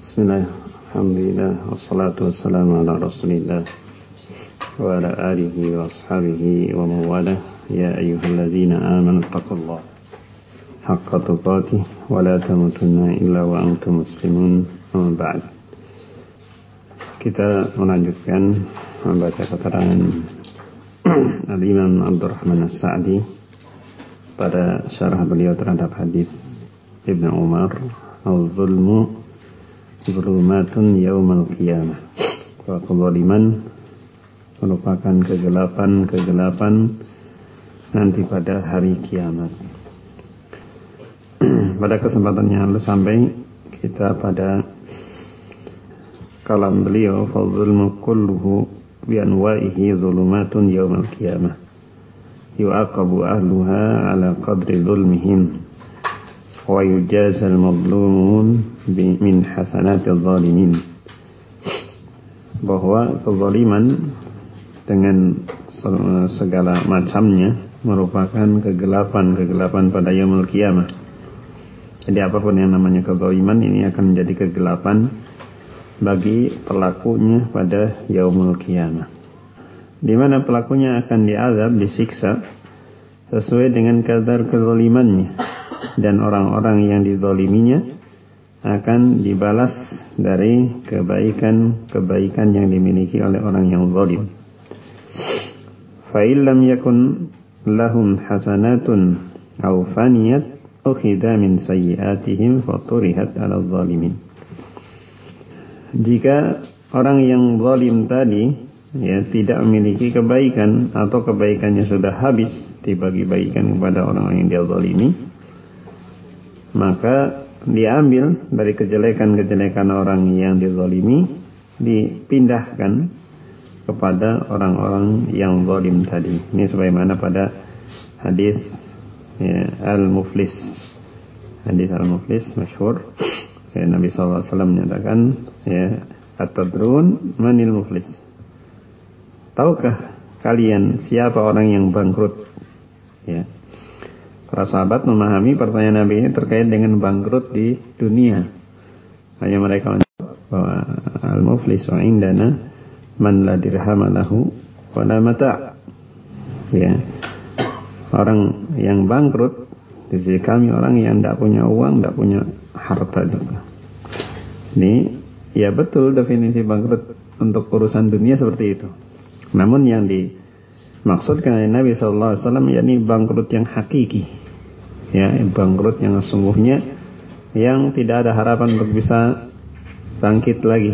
Bismillah, alhamdulillah, wassalatu wassalamu ala rasulillah wa ala alihi wa ashabihi wa mawalah. Ya ayyuhalladzina amanu taqullaha haqqa tuqatih wa la tamutunna illa wa antum muslimun. Amma ba'd. Kita melanjutkan membaca keterangan Al-Imam Abdurrahman As-Sa'di pada syarah beliau terhadap hadis Ibnu Umar, "Az-zulmu zulumatun yaumal qiyamah." Bahwa kezaliman merupakan kegelapan nanti pada hari kiamat. Pada kesempatan yang lalu sampai kita pada kalam beliau, "Fadh-zulmu kulluhu bi anwa'ihi zulumatun yaumal qiyamah. Yu'aqabu ahluha ala qadri zulmihim wa yujazal mazlumun min hasanatil zalimin." Bahwa kezaliman dengan segala macamnya merupakan kegelapan pada yaumul qiyamah. Jadi apapun yang namanya kezaliman ini akan menjadi kegelapan bagi pelakunya pada yaumul qiyamah, di mana pelakunya akan diazab, disiksa sesuai dengan kadar kezalimannya, dan orang-orang yang dizaliminya akan dibalas dari kebaikan yang dimiliki oleh orang yang zalim. Fa illam yakun lahum hasanatun aw faniyat ukhidha min sayyi'atihim faturihat 'ala zalimin. Jika orang yang zalim tadi tidak memiliki kebaikan atau kebaikannya sudah habis dibagi-bagikan kepada orang yang dia zalimi, maka diambil dari kejelekan-kejelekan orang yang dizalimi, dipindahkan kepada orang-orang yang zalim tadi. Ini sebagaimana pada hadis Al-Muflis. Hadis Al-Muflis masyhur. Nabi SAW menyatakan, "Atadrun manil muflis?" Tahukah kalian siapa orang yang bangkrut? Para sahabat memahami pertanyaan Nabi ini terkait dengan bangkrut di dunia. Hanya mereka menjawab bahwa al-muflis wa indana man la dirham lahu wa la mata'. Orang yang bangkrut di sisi kami orang yang tidak punya uang, tidak punya harta juga. Ini betul definisi bangkrut untuk urusan dunia seperti itu. Namun yang dimaksudkan oleh Nabi SAW yakni bangkrut yang hakiki, bangkrut yang sesungguhnya, yang tidak ada harapan untuk bisa bangkit lagi.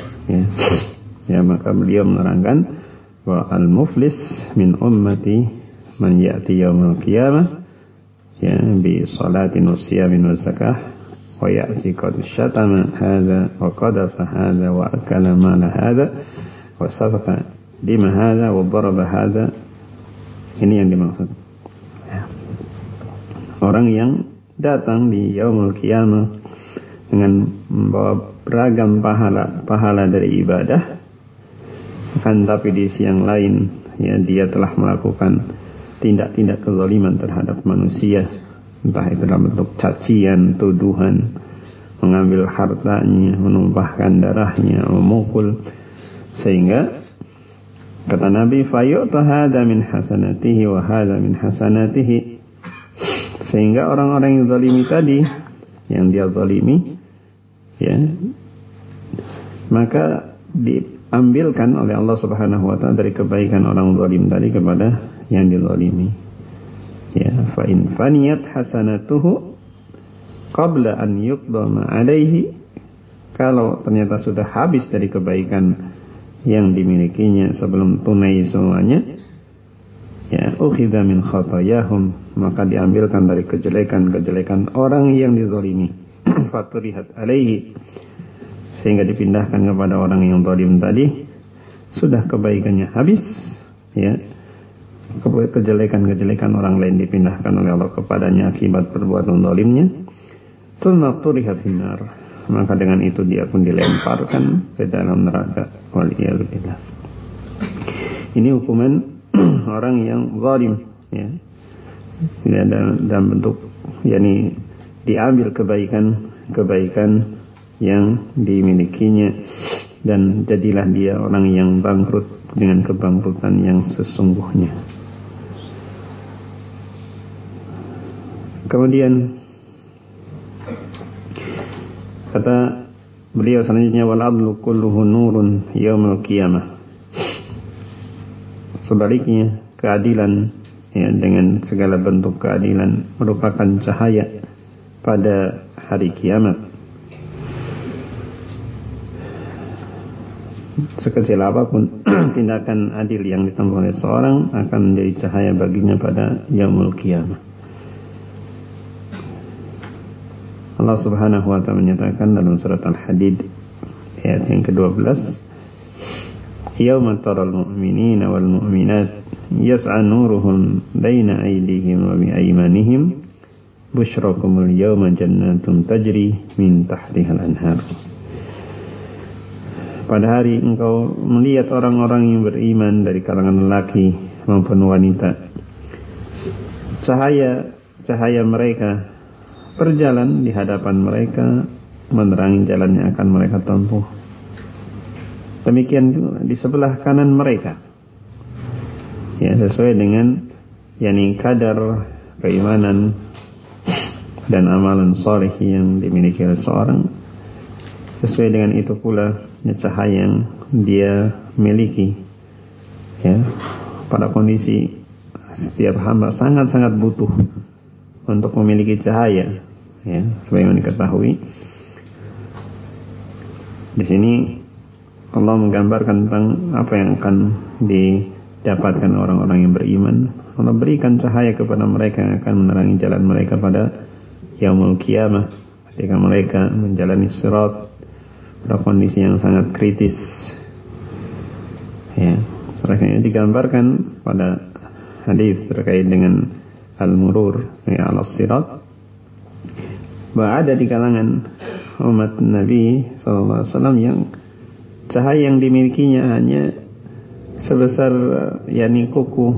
Maka beliau menerangkan bahwa al-muflis min ummati man ya'ti yaumal qiyamah bi salatin wa siyamin wa zakah wa ya'ti qad syatama hadza wa qadafa hadza wa akala mala hadza wa safaqa dima hadza wa daraba hadza. Ini yang dimaksud. Orang yang datang di yaumul qiyamah dengan membawa beragam pahala dari ibadah, akan tapi di sisi yang lain dia telah melakukan tindak-tindak kezaliman terhadap manusia, entah itu dalam bentuk cacian, tuduhan, mengambil hartanya, menumpahkan darahnya, memukul, sehingga kata Nabi, "Fayu'ta hadza min hasanatihi wa hadza min hasanatihi." Sehingga orang-orang yang zalimi tadi, yang dia zalimi, maka diambilkan oleh Allah Subhanahu wa ta'ala dari kebaikan orang zalim tadi kepada yang dizalimi. Fa in faniyat hasanatuhu qabla an yuqdama alaihi, kalau ternyata sudah habis dari kebaikan yang dimilikinya sebelum tunai semuanya, ukhidha min khatayahum, maka diambilkan dari kejelekan-kejelekan orang yang dizalimi. Faturihat alaihi, sehingga dipindahkan kepada orang yang zalim tadi. Sudah kebaikannya habis, kejelekan-kejelekan orang lain dipindahkan oleh Allah kepadanya akibat perbuatan zalimnya. Tsumma turiha finnar, maka dengan itu dia pun dilemparkan ke dalam neraka. Waliyadzubillah. Ini hukuman orang yang zalim, dalam bentuk diambil kebaikan yang dimilikinya, dan jadilah dia orang yang bangkrut dengan kebangkrutan yang sesungguhnya. Kemudian kata beliau selanjutnya, wal adlu kulluhu nurun yaumil qiyamah. Sebaliknya, keadilan, ya, dengan segala bentuk keadilan merupakan cahaya pada hari kiamat. Sekecil apapun tindakan adil yang ditempuh oleh seorang akan menjadi cahaya baginya pada yaumul qiyamah. Allah Subhanahu wa ta'ala menyatakan dalam surat Al-Hadid ayat yang ke-12, yauma taral mu'minina wal mu'minat yas'a nuruhum baina aydihim wa bi aymanihim busyrakumul yawma jannatun tajri min tahtihal anhar. Pada hari engkau melihat orang-orang yang beriman dari kalangan lelaki maupun wanita, cahaya mereka berjalan di hadapan mereka, menerangi jalan yang akan mereka tempuh. Demikian juga di sebelah kanan mereka, ya, sesuai dengan kadar keimanan dan amalan saleh yang dimiliki oleh seorang. Sesuai dengan itu pula cahaya yang dia miliki, ya, pada kondisi setiap hamba sangat-sangat butuh untuk memiliki cahaya, ya, sebagaimana diketahui di sini Allah menggambarkan tentang apa yang akan didapatkan orang-orang yang beriman. Allah berikan cahaya kepada mereka yang akan menerangi jalan mereka pada yaumul qiyamah, ketika mereka menjalani sirat pada kondisi yang sangat kritis, ya. Mereka ini digambarkan pada hadis terkait dengan al-murur, ya, al-sirat, bahwa ada di kalangan umat Nabi SAW yang cahaya yang dimilikinya hanya sebesar kuku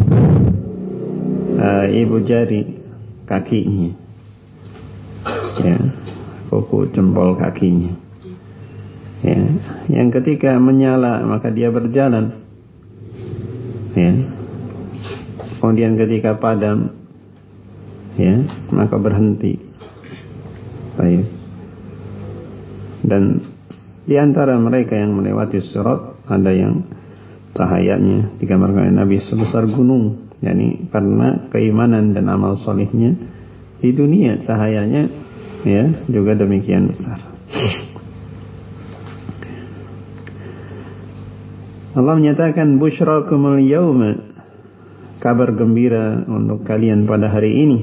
ibu jari kakinya, ya, kuku jempol kakinya, ya, yang ketika menyala maka dia berjalan, ya, kemudian ketika padam, ya, maka berhenti. Baik. Dan di antara mereka yang melewati sirat ada yang cahayanya digambarkan oleh Nabi sebesar gunung, yakni karena keimanan dan amal solihnya di dunia, cahayanya, ya, juga demikian besar. Allah menyatakan busyrakumul yawma, kabar gembira untuk kalian pada hari ini,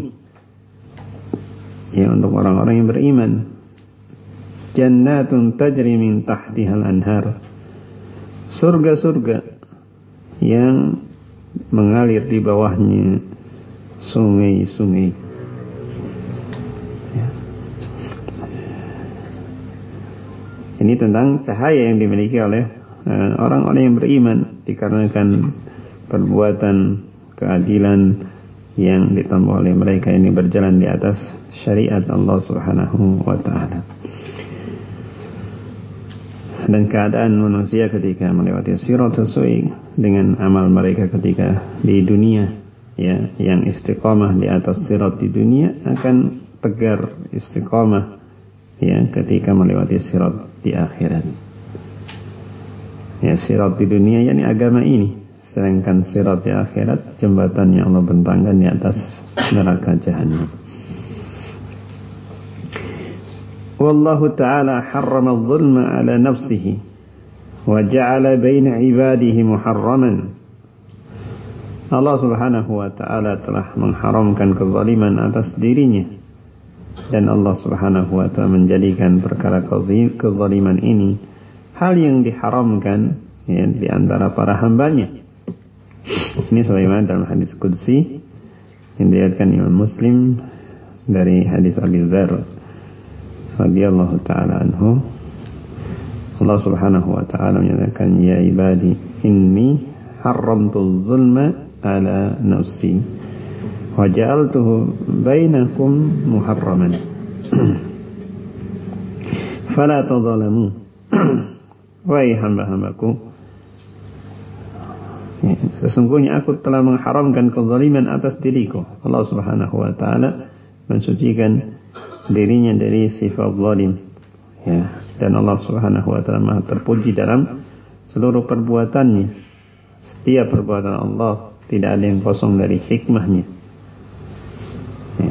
ya, untuk orang-orang yang beriman. Jannatun tajri min tahtihal anhar, surga-surga yang mengalir di bawahnya sungai-sungai, ya. Ini tentang cahaya yang dimiliki oleh orang-orang yang beriman dikarenakan perbuatan keadilan yang ditempuh oleh mereka ini berjalan di atas syariat Allah Subhanahu wa ta'ala. Dan keadaan manusia ketika melewati sirat sesuai dengan amal mereka ketika di dunia, ya, yang istiqamah di atas sirat di dunia akan tegar istiqamah, ya, ketika melewati sirat di akhirat. Ya, sirat di dunia yakni agama ini, sedangkan sirat di akhirat jembatan yang Allah bentangkan di atas neraka Jahannam. Wallahu ta'ala harrama adh-dhulma ala nafsihi wa ja'ala baina ibadihi muharraman. Allah Subhanahu wa ta'ala telah mengharamkan kezaliman atas dirinya, dan Allah Subhanahu wa ta'ala menjadikan perkara kezaliman ini hal yang diharamkan, ya, di antara para hambanya. Ini sebagaimana dalam hadis qudsi yang diriwayatkan Imam Muslim dari hadis Abi Dzar radhiyallahu ta'ala anhu. Allah Subhanahu wa ta'ala menyatakan, ya ibadi inni haramtu zulma ala nafsi wa ja'altuhu bainakum muharraman Fala tadzalamu. Wahai hamba-hambaku, sesungguhnya aku telah mengharamkan kezaliman atas diriku. Allah Subhanahu wa taala mensucikan dirinya dari sifat zalim. Ya, dan Allah Subhanahu wa taala Maha terpuji dalam seluruh perbuatannya. Setiap perbuatan Allah tidak ada yang kosong dari hikmahnya. Ya.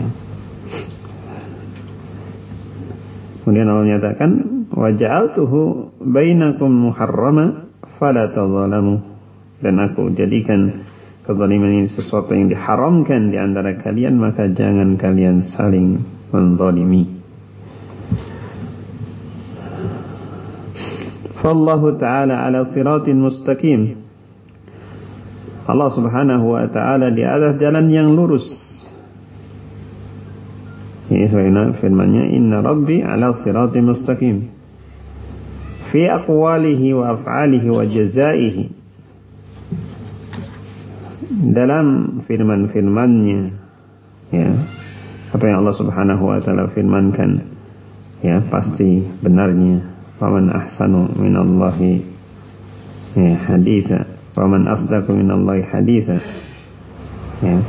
Kemudian Allah menyatakan, wa ja'altuhu bainakum muharrama fala tadzalamu. Dan aku jadikan kezaliman ini sesuatu yang diharamkan di antara kalian, maka jangan kalian saling menzalimi. Fallahu ta'ala ala siratin mustaqim. Allah Subhanahu wa ta'ala di atas jalan yang lurus. Ini sebagaimana firman-Nya, inna rabbi ala siratin mustaqim fi aqwalihi wa af'alihi wa jazaihi. Dalam firman-firman-Nya, ya, apa yang Allah Subhanahu wa ta'ala firmankan, ya, pasti benarnya. Faman ahsanu minallahi haditha, faman asdaqu minallahi haditha. Ya.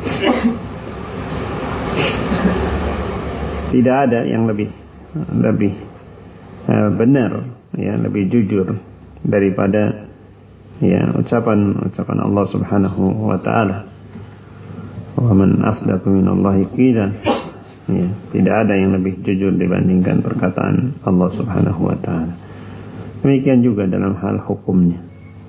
Tidak ada yang lebih benar, ya, lebih jujur daripada, ya, ucapan Allah Subhanahu wa taala. Wa man asdaqu minallahi qila. Ya, tidak ada yang lebih jujur dibandingkan perkataan Allah Subhanahu wa taala. Demikian juga dalam hal hukumnya.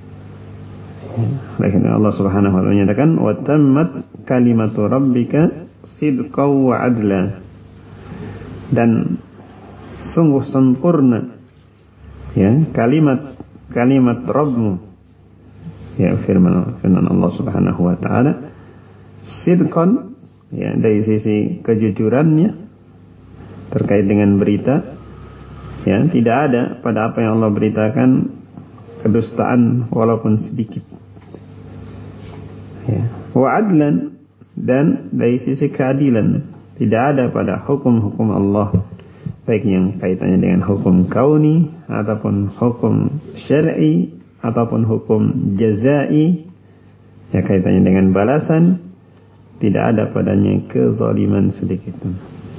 Ya, Allah Subhanahu wa taala menyatakan, wa tammat kalimatu rabbika sidqan wa adla. Dan sungguh sempurna, ya, kalimat Rabbmu, ya, firman Allah Subhanahu wa taala, sidqan, ya, dari sisi kejujurannya terkait dengan berita, ya, tidak ada pada apa yang Allah beritakan kedustaan walaupun sedikit, ya. Wa adlan, dan dari sisi keadilan, tidak ada pada hukum-hukum Allah, baik yang kaitannya dengan hukum kauni ataupun hukum syar'i ataupun hukum jazai, ya, kaitannya dengan balasan, tidak ada padanya kezaliman sedikit pun.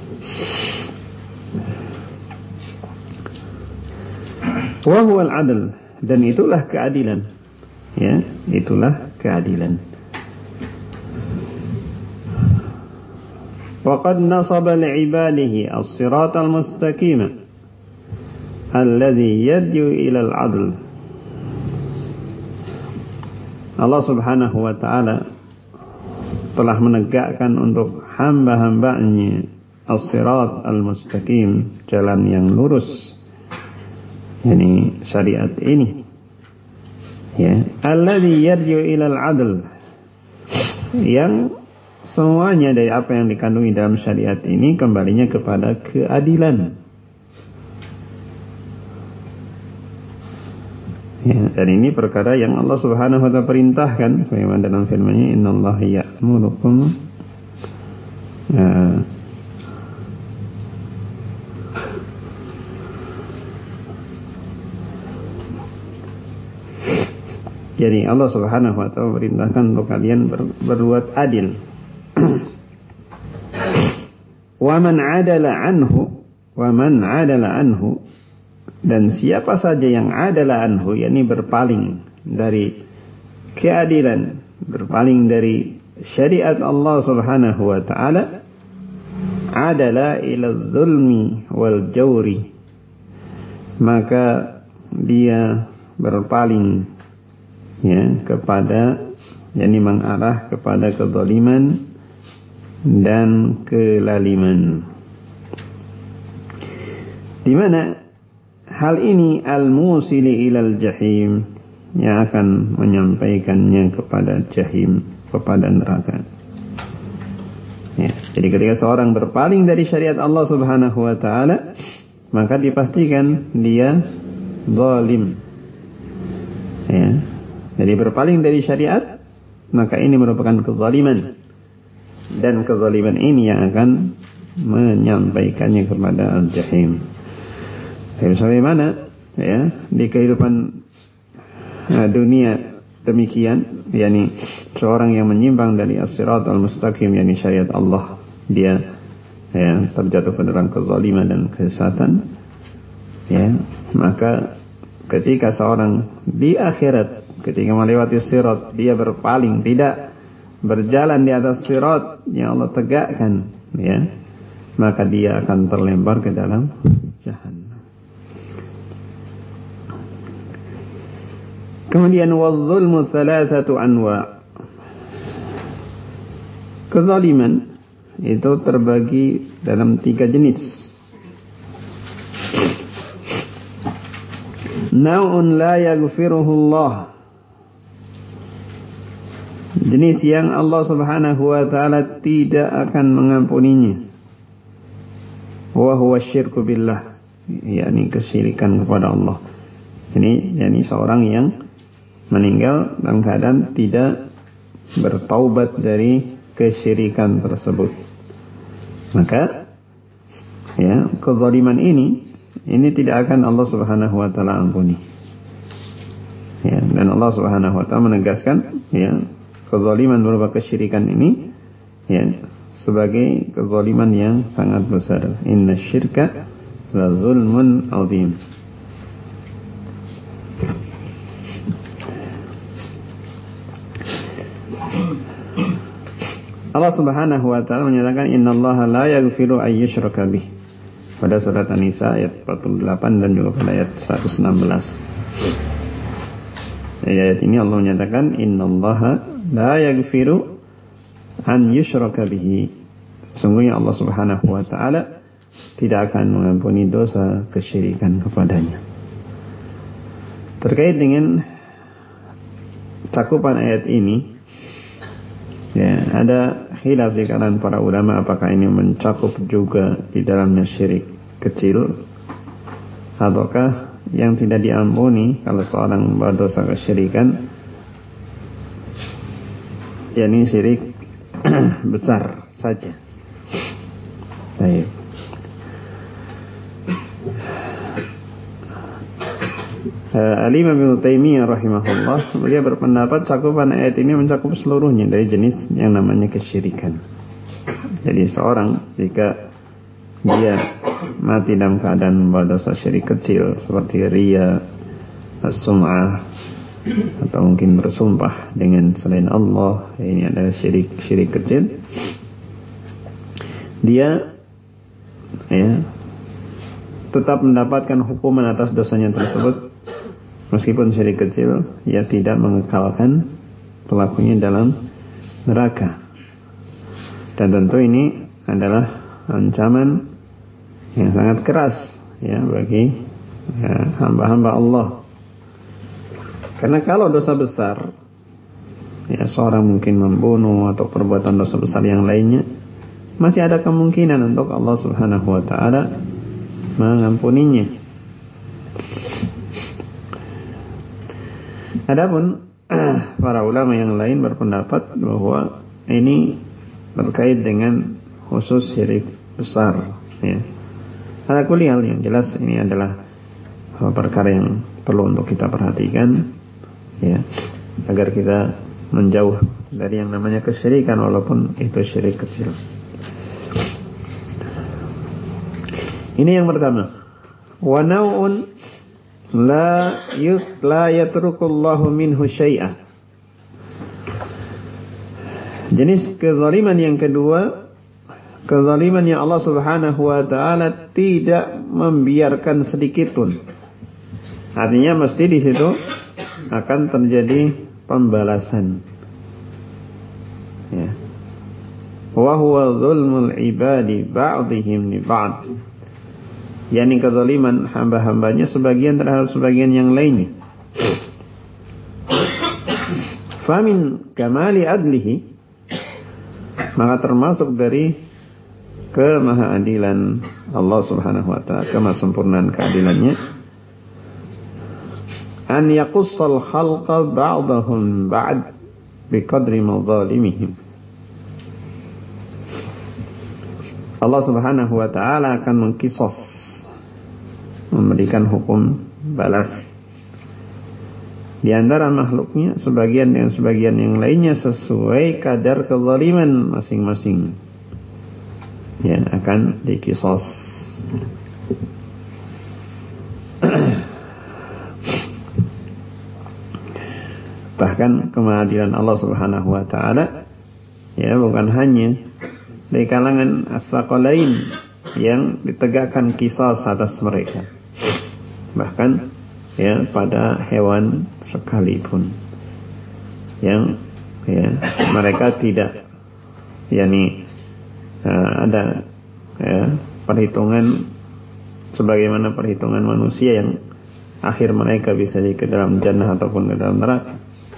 Wa huwal adl, dan itulah keadilan, ya, itulah keadilan. Wa qad nasaba li'ibadihi as-siratal mustaqima alladhi yad'u ila al-'adl. Allah Subhanahu wa taala telah menegakkan untuk hamba-hambanya as-sirat al-mustaqim, jalan yang lurus, yakni syariat ini, ya, alladhi yarji'u ilal adl, yang semuanya dari apa yang dikandungi dalam syariat ini kembalinya kepada keadilan. Ya, dan ini perkara yang Allah Subhanahu wa taala perintahkan, sebagaimana dalam firman-Nya, innallaha ya'murukum jadi Allah Subhanahu wa taala perintahkan untuk kalian berbuat adil. Wa man 'adala anhu, dan siapa saja yang adalah anhu, yakni berpaling dari keadilan, berpaling dari syariat Allah Subhanahu wa taala, adala ila zulmi wal jawri, maka dia berpaling, ya, kepada, yakni mengarah kepada kezaliman dan kelaliman. Di mana hal ini al-musili ilal jahim, yang akan menyampaikannya kepada jahim, kepada neraka. Ya, jadi ketika seorang berpaling dari syariat Allah Subhanahu wa taala, maka dipastikan dia zalim. Ya, jadi berpaling dari syariat, maka ini merupakan kezaliman, dan kezaliman ini yang akan menyampaikannya kepada al-jahim. Sebagaimana ya di kehidupan dunia demikian, yakni seorang yang menyimpang dari as-siratal mustaqim, yakni syariat Allah, dia ya terjatuh ke dalam kezaliman dan kesesatan, ya, maka ketika seorang di akhirat ketika melewati sirat dia berpaling, tidak berjalan di atas sirat yang Allah tegakkan, ya, maka dia akan terlempar ke dalam jahannam. Kemudian waz-zulmu thalathatu anwa'. Kezaliman itu terbagi dalam 3 jenis. Naw'un la yaghfiruhu Allah. Jenis yang Allah Subhanahu wa taala tidak akan mengampuninya. Wa huwa syirku billah, yakni kesyirikan kepada Allah. Ini yakni seorang yang meninggal dalam keadaan tidak bertaubat dari kesyirikan tersebut, maka ya kezaliman ini tidak akan Allah Subhanahu wa taala ampuni. Ya, dan Allah Subhanahu wa taala menegaskan ya kezaliman berupa kesyirikan ini ya sebagai kezaliman yang sangat besar. Innasyirka la zulmun azim. Allah Subhanahu wa taala menyatakan innallaha la yaghfiru ay yushraka bih pada surat An-Nisa ayat 48 dan juga pada ayat 116. Di ayat ini Allah menyatakan innallaha la yaghfiru an yushraka bihi. Sungguhnya Allah Subhanahu wa taala tidak akan mengampuni dosa kesyirikan kepadanya. Terkait dengan cakupan ayat ini, ya, ada khilaf di kalangan para ulama apakah ini mencakup juga di dalamnya syirik kecil ataukah yang tidak diampuni kalau seorang berdosa kesyirikan yakni syirik besar saja. Baik. Al-Imam Ibnu Taimiyah rahimahullah, beliau berpendapat cakupan ayat ini mencakup seluruhnya dari jenis yang namanya kesyirikan. Jadi seorang jika dia mati dalam keadaan berdosa syirik kecil seperti riya, as-sum'ah, atau mungkin bersumpah dengan selain Allah, ini adalah syirik kecil, dia ya tetap mendapatkan hukuman atas dosanya tersebut. Meskipun syirik kecil, ia tidak mengekalkan pelakunya dalam neraka. Dan tentu ini adalah ancaman yang sangat keras ya bagi hamba-hamba Allah. Karena kalau dosa besar, ya seorang mungkin membunuh atau perbuatan dosa besar yang lainnya, masih ada kemungkinan untuk Allah Subhanahu wa taala mengampuninya. Adapun para ulama yang lain berpendapat bahwa ini terkait dengan khusus syirik besar, ya. Ala kulli hal, yang jelas ini adalah perkara yang perlu untuk kita perhatikan, ya, agar kita menjauh dari yang namanya kesyirikan walaupun itu syirik kecil. Ini yang pertama. Wa naw'un la yatrukullahu minhu syai'ah. Jenis kezaliman yang kedua, kezaliman yang Allah Subhanahu wa taala tidak membiarkan sedikit pun. Artinya mesti di situ akan terjadi pembalasan. Ya. Wa huwa zulmul ibadi ba'dihim li ba'd. yakni kezaliman hamba-hambanya sebagian terhadap sebagian yang lainnya. Famin kamali adlihi, maka termasuk dari kemahaadilan Allah Subhanahu wa taala, kemasempurnaan keadilannya, an yaqussal khalqa ba'dahum ba'd biqadri madzalimihim. Allah Subhanahu wa taala akan mengkisos memberikan hukum balas. Di antara makhluknya sebagian dengan sebagian yang lainnya sesuai kadar kezaliman masing-masing, ya, akan dikisos. Bahkan keadilan Allah Subhanahu wa taala, ya, bukan hanya di kalangan as-saqalain yang ditegakkan kisos atas mereka, bahkan, ya, pada hewan sekalipun yang, ya, mereka tidak, yakni ada, ya, perhitungan sebagaimana perhitungan manusia yang akhir mereka bisa ke dalam jannah ataupun ke dalam neraka.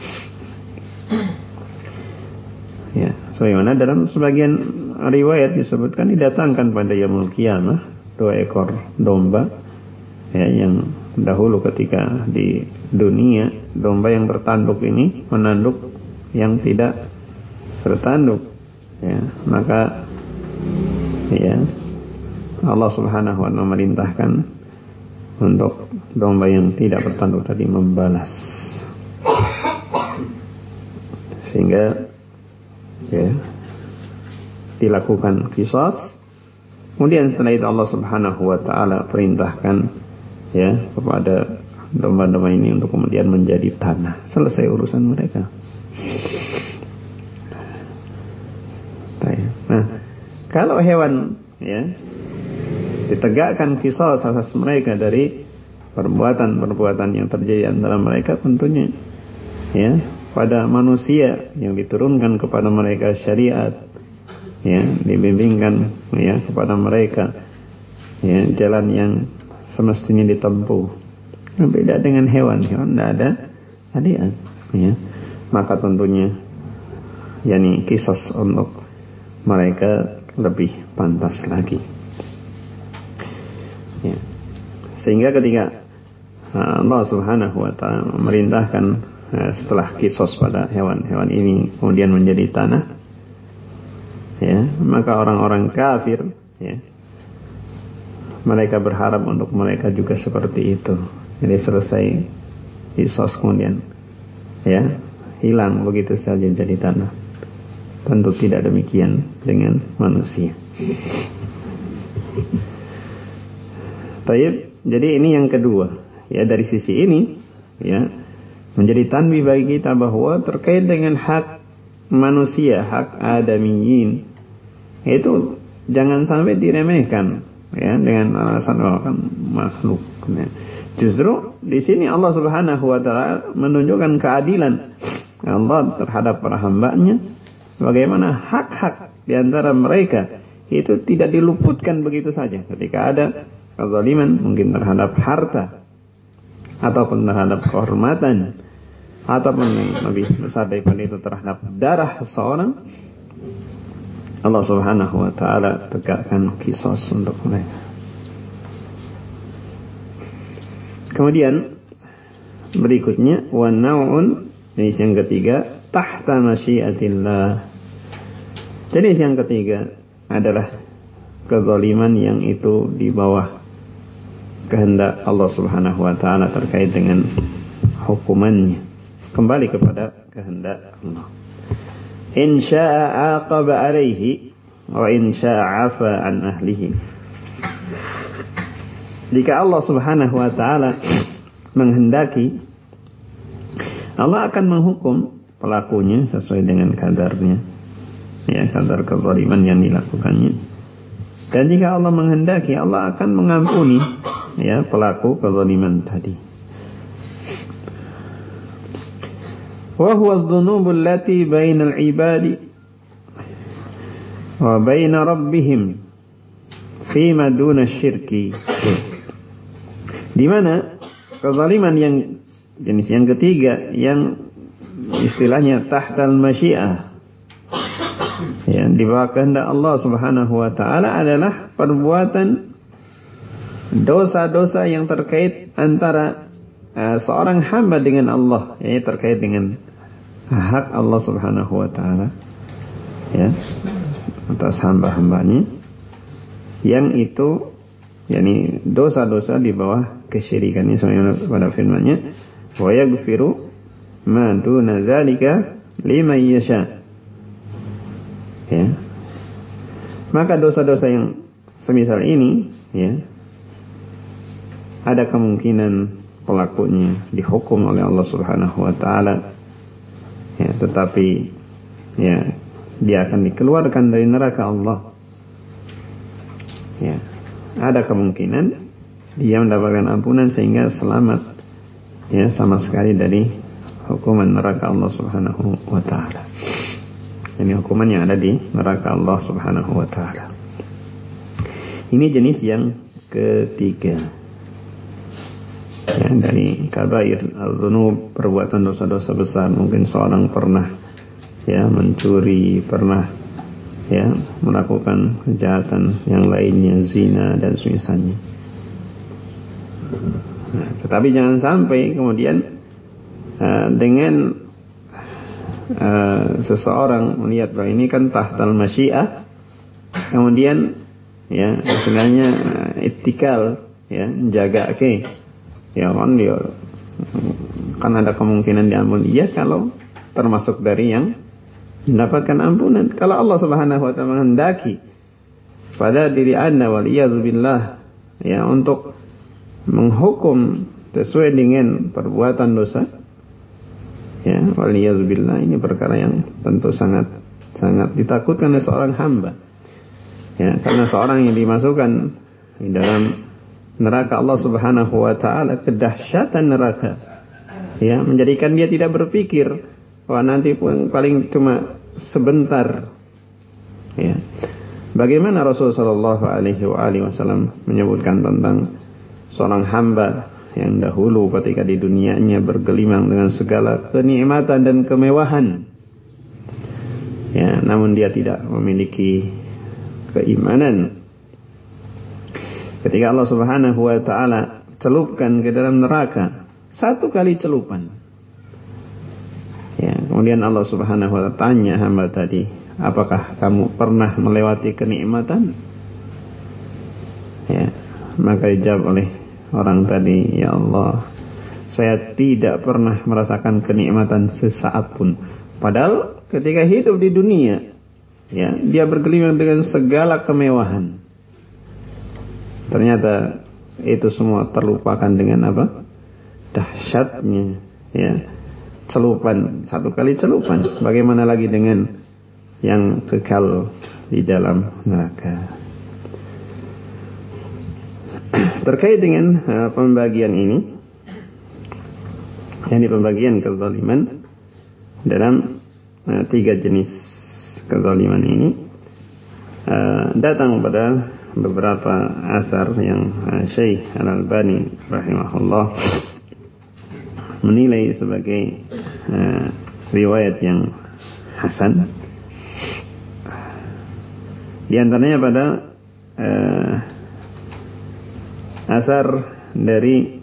Ya, sebagaimana dalam sebagian riwayat disebutkan didatangkan pada yaumul qiyamah 2 ekor domba, ya, yang dahulu ketika di dunia domba yang bertanduk ini menanduk yang tidak bertanduk, ya, maka, ya, Allah Subhanahu wa taala merintahkan untuk domba yang tidak bertanduk tadi membalas, sehingga, ya, dilakukan qisas. Kemudian setelah itu Allah Subhanahu wa taala perintahkan, ya, kepada domba-domba ini untuk kemudian menjadi tanah. Selesai urusan mereka. Nah, kalau hewan, ya, ditegakkan qisas atas mereka dari perbuatan-perbuatan yang terjadi antara mereka, tentunya, ya, pada manusia yang diturunkan kepada mereka syariat, ya, dibimbingkan, ya, kepada mereka, ya, jalan yang semestinya ditempuh. Beda dengan hewan tidak ada syariat, ya, maka tentunya, yakni qisas untuk mereka lebih pantas lagi, ya. Sehingga ketika Allah Subhanahu wa taala memerintahkan, setelah qisas pada hewan-hewan ini kemudian menjadi tanah, ya, maka orang-orang kafir, ya, mereka berharap untuk mereka juga seperti itu. Jadi selesai qisas kemudian, ya, hilang begitu saja jadi tanah. Tentu tidak demikian dengan manusia. Baik, jadi ini yang kedua, ya, dari sisi ini, ya, menjadi tanbih bagi kita bahwa terkait dengan hak manusia, hak adamiyin, itu jangan sampai diremehkan, ya, dengan alasan kan makhluk, ya. Justru di sini Allah Subhanahu wa taala menunjukkan keadilan Allah terhadap para hambanya, bagaimana hak-hak di antara mereka itu tidak diluputkan begitu saja ketika ada kezaliman, mungkin terhadap harta ataupun terhadap kehormatan, ataupun lebih besar daripada itu terhadap darah seseorang. Allah Subhanahu wa taala tegakkan qisas untuk mereka. Kemudian berikutnya wa nau'un, jenis yang ketiga, tahta masyiatillah. Jenis yang ketiga adalah kezaliman yang itu di bawah kehendak Allah Subhanahu wa taala terkait dengan hukumannya, kembali kepada kehendak Allah. In syaa'a aqaba alaihi wa in syaa'a 'afa an ahlihi. Jika Allah Subhanahu wa taala menghendaki, Allah akan menghukum pelakunya sesuai dengan kadarnya, ya, kadar kezaliman yang dilakukannya. Dan jika Allah menghendaki, Allah akan mengampuni, ya, pelaku kezaliman tadi. Wa huwa adh-dhunubul lati bainal ibadi wa bain rabbihim fima duna syirki. Di mana kezaliman yang jenis yang ketiga, yang istilahnya tahtal masyiah, ya, di bawah kehendak Allah Subhanahu wa taala, adalah perbuatan dosa-dosa yang terkait antara seorang hamba dengan Allah, ya, terkait dengan hak Allah Subhanahu wa taala, ya, atas hamba-hambanya, yang itu yakni dosa-dosa di bawah kesyirikan ini sebagaimana pada firman-Nya, wa yaghfiru ma duna dzalika liman yasha. Ya. Maka dosa-dosa yang semisal ini, ya, ada kemungkinan pelakunya dihukum oleh Allah Subhanahu wa taala. Ya, tetapi ya, dia akan dikeluarkan dari neraka Allah. Ya, ada kemungkinan dia mendapatkan ampunan sehingga selamat, ya, sama sekali dari hukuman neraka Allah Subhanahu wa taala. Ini hukuman yang ada di neraka Allah Subhanahu wa taala. Ini jenis yang ketiga, ya, dari kabair az-dzunub, perbuatan dosa-dosa besar. Mungkin seorang pernah, ya, mencuri, pernah, ya, melakukan kejahatan yang lainnya, zina dan semisalnya. Nah, tetapi jangan sampai kemudian dengan seseorang melihat bahwa ini kan tahtal masyiah, kemudian, ya, istilahnya ittikal, ya, jaga ya kan, dia kan ada kemungkinan diampuni, ya, kalau termasuk dari yang mendapatkan ampunan. Kalau Allah Subhanahu wa taala menghendaki pada diri Anda waliyadzubillah, ya, untuk menghukum sesuai dengan perbuatan dosa, ya, waliyadzubillah, ini perkara yang tentu sangat ditakutkan oleh seorang hamba. Ya, karena seorang yang dimasukkan di dalam neraka Allah Subhanahu wa taala, kedahsyatan neraka, ya, menjadikan dia tidak berpikir, wah, nanti pun paling cuma sebentar. Ya. Bagaimana Rasulullah sallallahu alaihi wasallam menyebutkan tentang seorang hamba yang dahulu ketika di dunianya bergelimang dengan segala kenikmatan dan kemewahan, ya, namun dia tidak memiliki keimanan. Ketika Allah Subhanahu wa taala celupkan ke dalam neraka, satu kali celupan, ya, kemudian Allah Subhanahu wa taala tanya hamba tadi, apakah kamu pernah melewati kenikmatan? Ya, maka dijawab oleh orang tadi, ya Allah, saya tidak pernah merasakan kenikmatan sesaat pun. Padahal ketika hidup di dunia, ya, dia bergelimang dengan segala kemewahan. Ternyata itu semua terlupakan dengan apa? Dahsyatnya, ya, celupan, satu kali celupan. Bagaimana lagi dengan yang kekal di dalam neraka? Terkait dengan pembagian ini, yakni pembagian kezaliman dalam tiga jenis kezaliman ini, datang pada beberapa asar yang Syekh Al-Albani rahimahullah menilai sebagai riwayat yang hasan. Di antaranya pada asar dari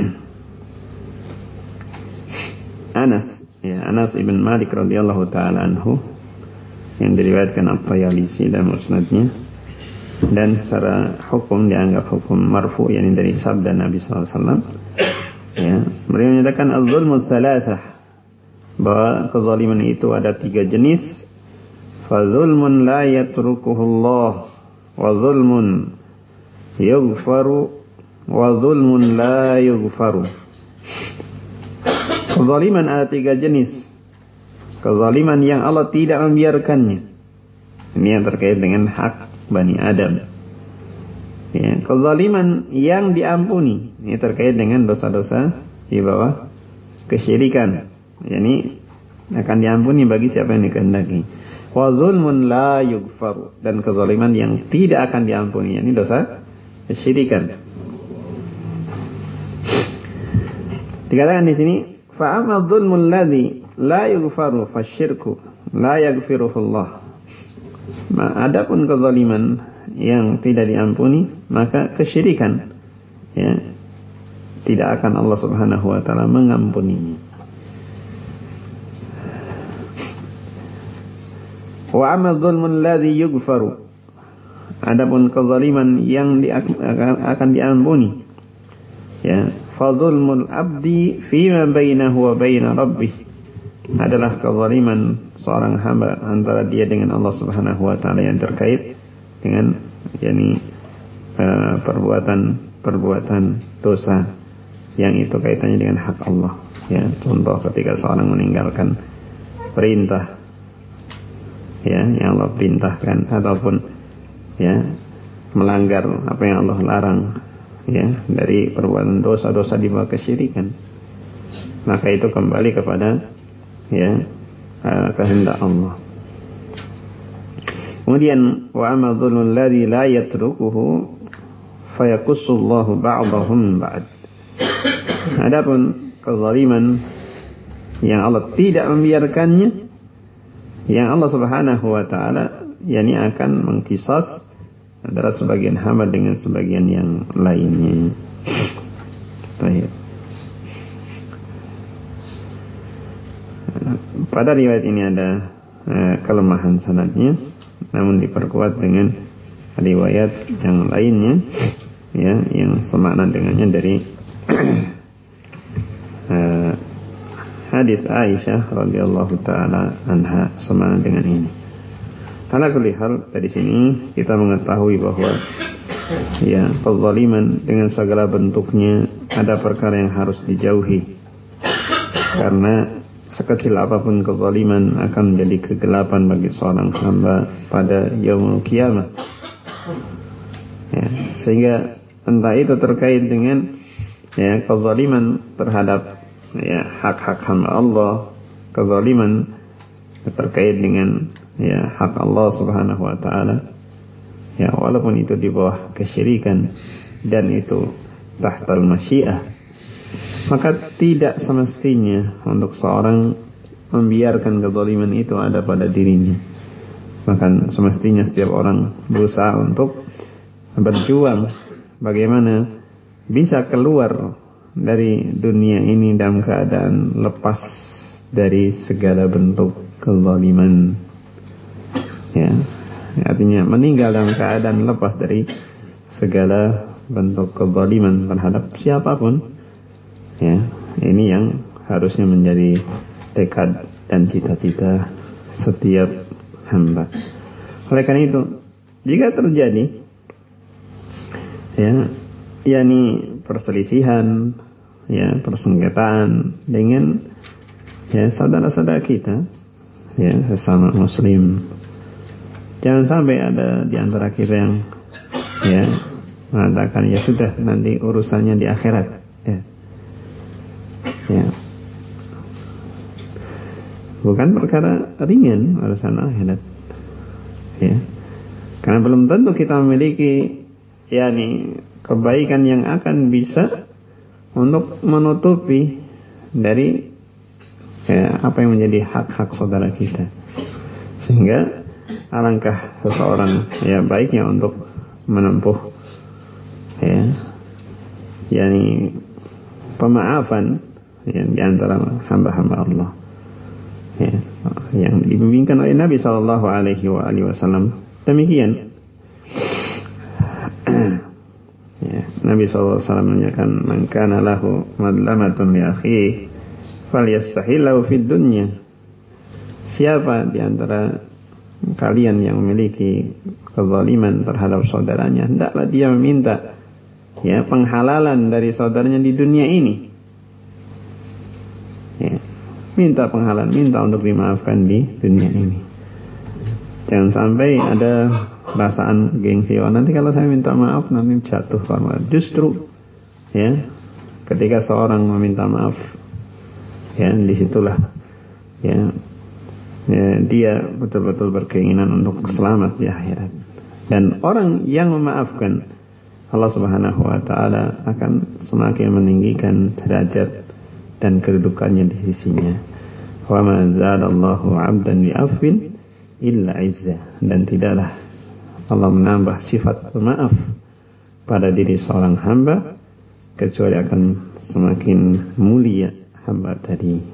Anas, ya, Anas ibn Malik radhiyallahu taala anhu, yang diriwayatkan At-Tayalisi dalam musnadnya, dan secara hukum dianggap hukum marfu, yakni dari sabda Nabi SAW. Ya, beliau menyatakan az-zulmu tsalatsah, bahwa kezaliman itu ada tiga jenis. Fa zulmun la yatrukuhullah, wa zulmun yughfaru, wa zulmun la yughfaru. Kezaliman ada tiga jenis. Kezaliman yang Allah tidak membiarkannya, ini yang terkait dengan hak Bani Adam. Ya, kezaliman yang diampuni, ini terkait dengan dosa-dosa di bawah kesyirikan, yakni akan diampuni bagi siapa yang dikehendaki. Wa zulmun la yughfaru, dan kezaliman yang tidak akan diampuni, yakni dosa kesyirikan. Dikatakan di sini, fa amma dzulmul ladzi la yughfaru fasyirku la yaghfiruhullah. Adapun kezaliman yang tidak diampuni, maka kesyirikan, ya, tidak akan Allah Subhanahu wa taala mengampuninya. Wa amma dzulmul ladzi yughfaru, Adapun kezaliman yang akan diampuni, ya, fadzulmul abdi fima bainahu wa baina rabbih, adalah kezaliman seorang hamba antara dia dengan Allah Subhanahu wa taala yang terkait dengan perbuatan dosa yang itu kaitannya dengan hak Allah. Ya, contoh ketika seorang meninggalkan perintah, ya, yang Allah perintahkan, ataupun ya melanggar apa yang Allah larang, ya, dari perbuatan dosa-dosa di bawah kesyirikan, maka itu kembali kepada kehendak Allah. Kemudian wa amadzulul ladzi la yatrukuhu fayakussullahu ba'dahum ba'd. Adapun kezaliman yang Allah tidak membiarkannya, yang Allah Subhanahu wa taala akan mengqisas antara sebagian hamba dengan sebagian yang lainnya. Baik. Pada riwayat ini ada kelemahan sanadnya, namun diperkuat dengan riwayat yang lainnya, ya, yang semakna dengannya dari hadis Aisyah radhiyallahu taala anha, semakna dengan ini. Ala kulli hal, dari sini kita mengetahui bahwa ya, kezaliman dengan segala bentuknya ada perkara yang harus dijauhi, karena sekecil apapun kezaliman akan menjadi kegelapan bagi seorang hamba pada yaumul qiyamah. Ya, sehingga entah itu terkait dengan ya kezaliman terhadap ya hak-hak hamba Allah, kezaliman terkait dengan ya hak Allah Subhanahu wa taala, ya, walaupun itu di bawah kesyirikan dan itu tahtal masyiah, maka tidak semestinya untuk seorang membiarkan kezaliman itu ada pada dirinya. Bahkan semestinya setiap orang berusaha untuk berjuang bagaimana bisa keluar dari dunia ini dalam keadaan lepas dari segala bentuk kezaliman. Ya, artinya meninggal dalam keadaan lepas dari segala bentuk kezaliman terhadap siapapun. Ya, ini yang harusnya menjadi tekad dan cita-cita setiap hamba. Oleh karena itu, jika terjadi perselisihan, ya, persengketaan dengan ya saudara-saudara kita, ya, sesama muslim, jangan sampai ada di antara kita yang ya mengatakan ya sudah, nanti urusannya di akhirat. Ya. Bukan perkara ringan urusan akhirat. Ya. Karena belum tentu kita memiliki kebaikan yang akan bisa untuk menutupi dari apa yang menjadi hak-hak saudara kita. Sehingga alangkah seseorang baiknya untuk menempuh pemaafan di antara hamba-hamba Allah, yang dibimbingkan oleh Nabi sallallahu alaihi wasallam. Demikian Nabi sallallahu alaihi wasallam menyatakan, "Man kana lahu madlamatun li akhihi falyastahilhu fid dunya." Siapa di antara kalian yang memiliki kezaliman terhadap saudaranya, hendaklah dia meminta penghalalan dari saudaranya di dunia ini. Minta penghalang, minta untuk dimaafkan di dunia ini. Jangan sampai ada perasaan gengsi, nanti kalau saya minta maaf nanti jatuh hormat. Justru ketika seorang meminta maaf, disitulah dia betul-betul berkeinginan untuk selamat di akhirat. Dan orang yang memaafkan, Allah Subhanahu wa taala akan semakin meninggikan derajat dan kedudukannya di sisinya. Wa ma zadallahu 'abdan bi'afwin illa 'izzah. Dan tidaklah Allah menambah sifat pemaaf pada diri seorang hamba kecuali akan semakin mulia hamba tadi.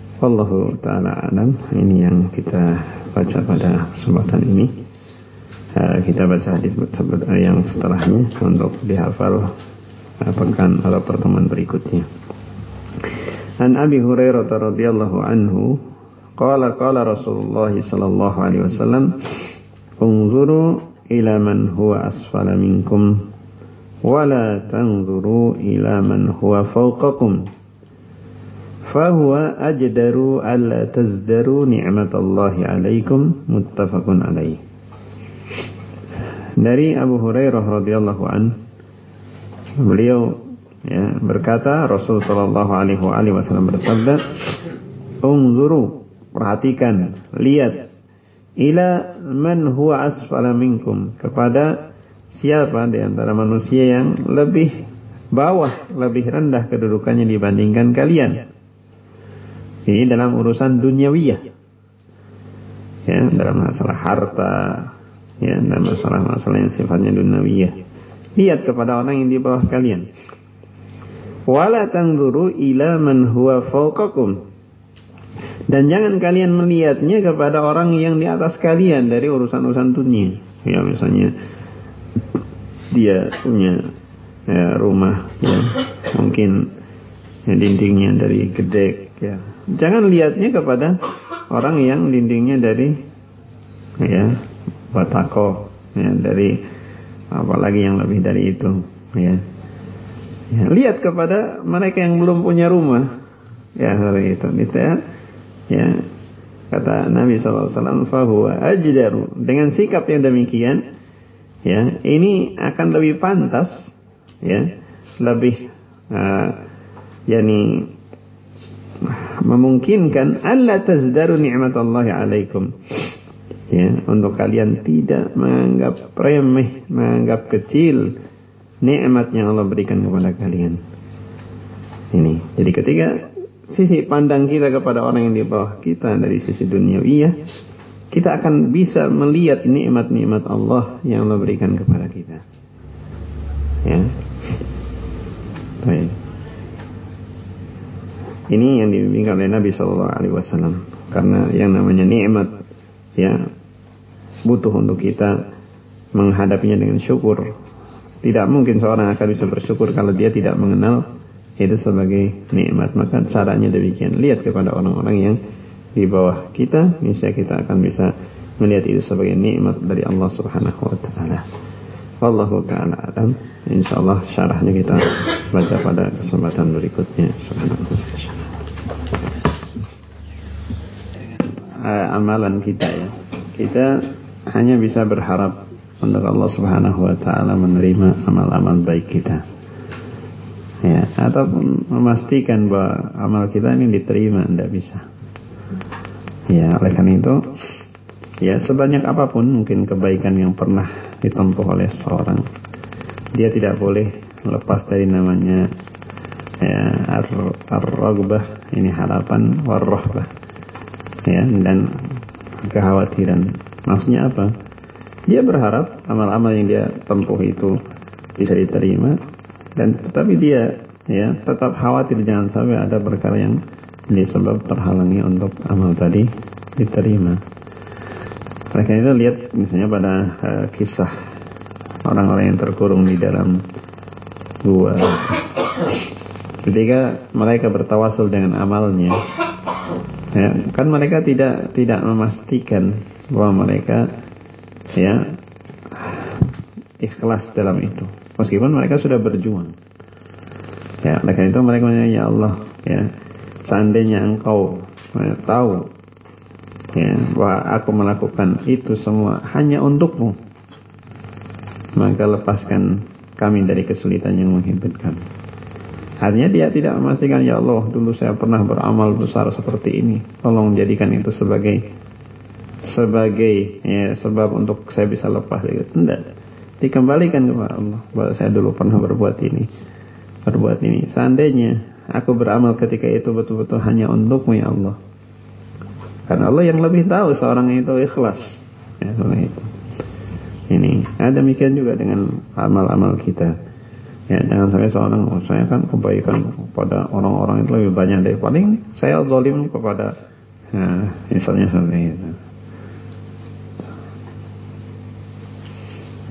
Wallahu ta'ala alam. Ini yang kita baca pada kesempatan ini. Kita baca hadis yang setelahnya untuk dihafal pekan atau pertemuan berikutnya. An Abi Hurairah radhiyallahu anhu qala Rasulullah sallallahu alaihi wasallam unzuru ila man huwa asfala minkum wa la tanzuru ila man huwa fawqakum fahuwa ajdaru alla tazdaru ni'matallahi alaikum muttafaqun alaih. Dari Abu Hurairah radhiyallahu an, beliau berkata, Rasul sallallahu alaihi wasallam bersabda, "Unzuru, perhatikan, lihat, ila man huwa asfala minkum, kepada siapa di antara manusia yang lebih bawah, lebih rendah kedudukannya dibandingkan kalian." Ini dalam urusan duniawiyah, dalam masalah harta, dalam masalah yang sifatnya duniawiyah. Lihat kepada orang yang di bawah kalian. Wala tanzuru ila man huwa fawqakum, dan jangan kalian melihatnya kepada orang yang di atas kalian dari urusan-urusan dunia. Misalnya dia punya rumah, mungkin dindingnya dari gedek, Jangan lihatnya kepada orang yang dindingnya dari batako, dari apalagi yang lebih dari itu, lihat kepada mereka yang belum punya rumah, seperti itu. Kata Nabi SAW, fahuwa ajdaru, dengan sikap yang demikian, ini akan lebih pantas, lebih memungkinkan alla tazdaru ni'matallahi alaikum, untuk kalian tidak menganggap remeh, menganggap kecil nikmat yang Allah berikan kepada kalian. Ini. Jadi ketika sisi pandang kita kepada orang yang di bawah kita dari sisi duniawiyah, kita akan bisa melihat nikmat-nikmat Allah yang Allah berikan kepada kita. Baik. Ini yang dibimbingkan oleh Nabi sallallahu alaihi wasallam, karena yang namanya nikmat butuh untuk kita menghadapinya dengan syukur. Tidak mungkin seorang akan bisa bersyukur kalau dia tidak mengenal itu sebagai nikmat. Maka caranya demikian, lihat kepada orang-orang yang di bawah kita, niscaya kita akan bisa melihat itu sebagai nikmat dari Allah Subhanahu wa taala. Wallahu ta'ala alam. Insyaallah syarahnya kita baca pada kesempatan berikutnya. Amalan kita, kita hanya bisa berharap untuk Allah Subhanahu wa taala menerima amal-amal baik kita, ataupun memastikan bahwa amal kita ini diterima, tidak bisa. Oleh karena itu, sebanyak apapun mungkin kebaikan yang pernah ditempuh oleh seorang, dia tidak boleh lepas dari namanya ar-raghbah, ini harapan, war-rahbah, dan kekhawatiran. Maksudnya apa? Dia berharap amal-amal yang dia tempuh itu bisa diterima, dan tetapi dia tetap khawatir jangan sampai ada perkara yang disebab terhalangi untuk amal tadi diterima. Oleh karena itu, lihat misalnya pada kisah orang-orang yang terkurung di dalam gua, ketika mereka bertawasul dengan amalnya, kan mereka tidak memastikan bahwa mereka ikhlas dalam itu, meskipun mereka sudah berjuang. Oleh karena itu mereka menanya, ya Allah, seandainya Engkau tahu bahwa aku melakukan itu semua hanya untukmu, maka lepaskan kami dari kesulitan yang menghimpit kami. Artinya dia tidak memastikan, ya Allah, dulu saya pernah beramal besar seperti ini, tolong jadikan itu sebagai sebab untuk saya bisa lepas. Tidak, dikembalikan kepada Allah, bahwa saya dulu pernah berbuat ini. Seandainya aku beramal ketika itu betul-betul hanya untukmu, ya Allah, karena Allah yang lebih tahu seorang itu ikhlas. Itu. Ini, demikian juga dengan amal-amal kita. Jangan sampai seorang, saya kan kebaikan kepada orang-orang itu lebih banyak dari paling saya zalim kepada, misalnya seperti itu.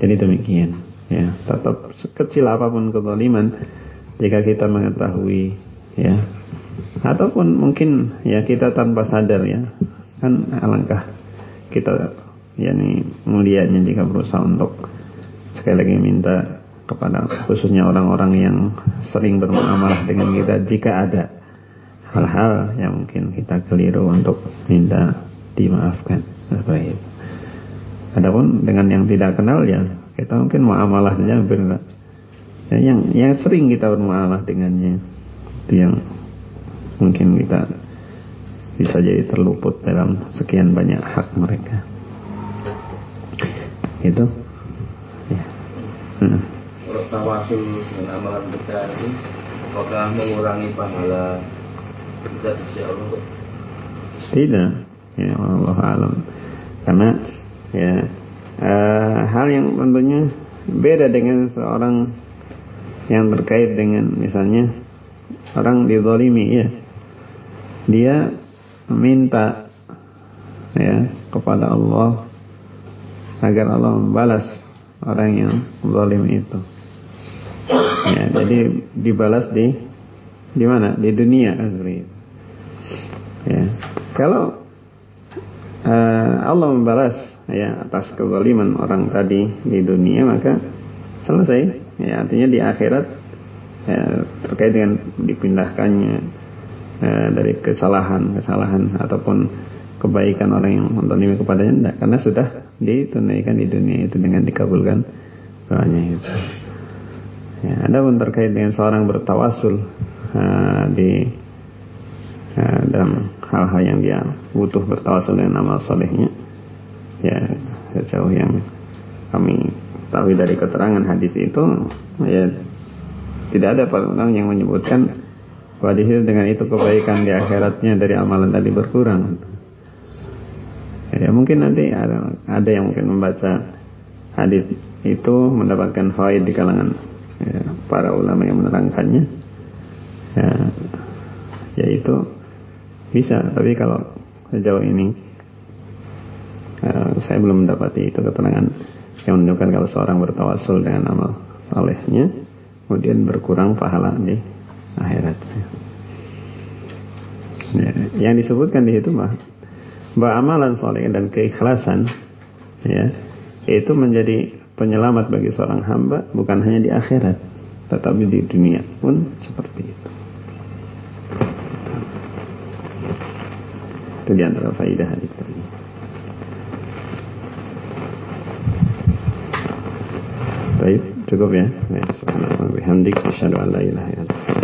Jadi demikian, ya. Tetap kecil apapun kezaliman, jika kita mengetahui, ya, ataupun mungkin ya kita tanpa sadar, ya, kan alangkah kita yakni mulianya jika berusaha untuk sekali lagi minta kepada khususnya orang-orang yang sering bermuamalah dengan kita, jika ada hal-hal yang mungkin kita keliru untuk minta dimaafkan. Seperti itu. Adapun dengan yang tidak kenal, ya kita mungkin muamalah saja hampir enggak. Ya, yang sering kita bermuamalah dengannya, itu yang mungkin kita bisa jadi terluput dalam sekian banyak hak mereka. Itu. Ya. Kalau tawasul dengan amalan besar ini, apakah mengurangi pahala kita di sisi Allah? Tidak, ya Allah alam. Karena ya hal yang tentunya beda dengan seorang yang terkait dengan misalnya orang dizalimi, ya, dia meminta ya kepada Allah agar Allah membalas orang yang zalim itu. Ya, jadi dibalas di mana? Di dunia, kan seperti itu. Ya. Kalau Allah membalas ya atas kezaliman orang tadi di dunia, maka selesai. Ya, artinya di akhirat ya, terkait dengan dipindahkannya dari kesalahan ataupun kebaikan orang yang menzalimi kepadanya, tidak, karena sudah ditunaikan di dunia itu dengan dikabulkan doanya itu. Ya, adapun terkait dengan seorang bertawasul di dalam hal-hal yang dia butuh bertawasul dengan amal solehnya, ya sejauh yang kami tahu dari keterangan hadis itu, ya tidak ada orang yang menyebutkan bahwa di situ dengan itu kebaikan di akhiratnya dari amalan tadi berkurang. Ya mungkin nanti ada yang mungkin membaca hadis itu mendapatkan faid di kalangan ya, para ulama yang menerangkannya, ya, yaitu bisa. Tapi kalau sejauh ini saya belum mendapati itu keterangan yang menunjukkan kalau seorang bertawasul dengan amal salehnya kemudian berkurang pahala di akhirat. Ya, yang disebutkan di situ bahwa amalan saleh dan keikhlasan, ya, itu menjadi penyelamat bagi seorang hamba bukan hanya di akhirat, tetapi di dunia pun seperti itu. Itu di antara faidah hadis tadi. Baik, cukup ya. Subhanallah wa bihamdik, asyhadu an la ilaha illa anta.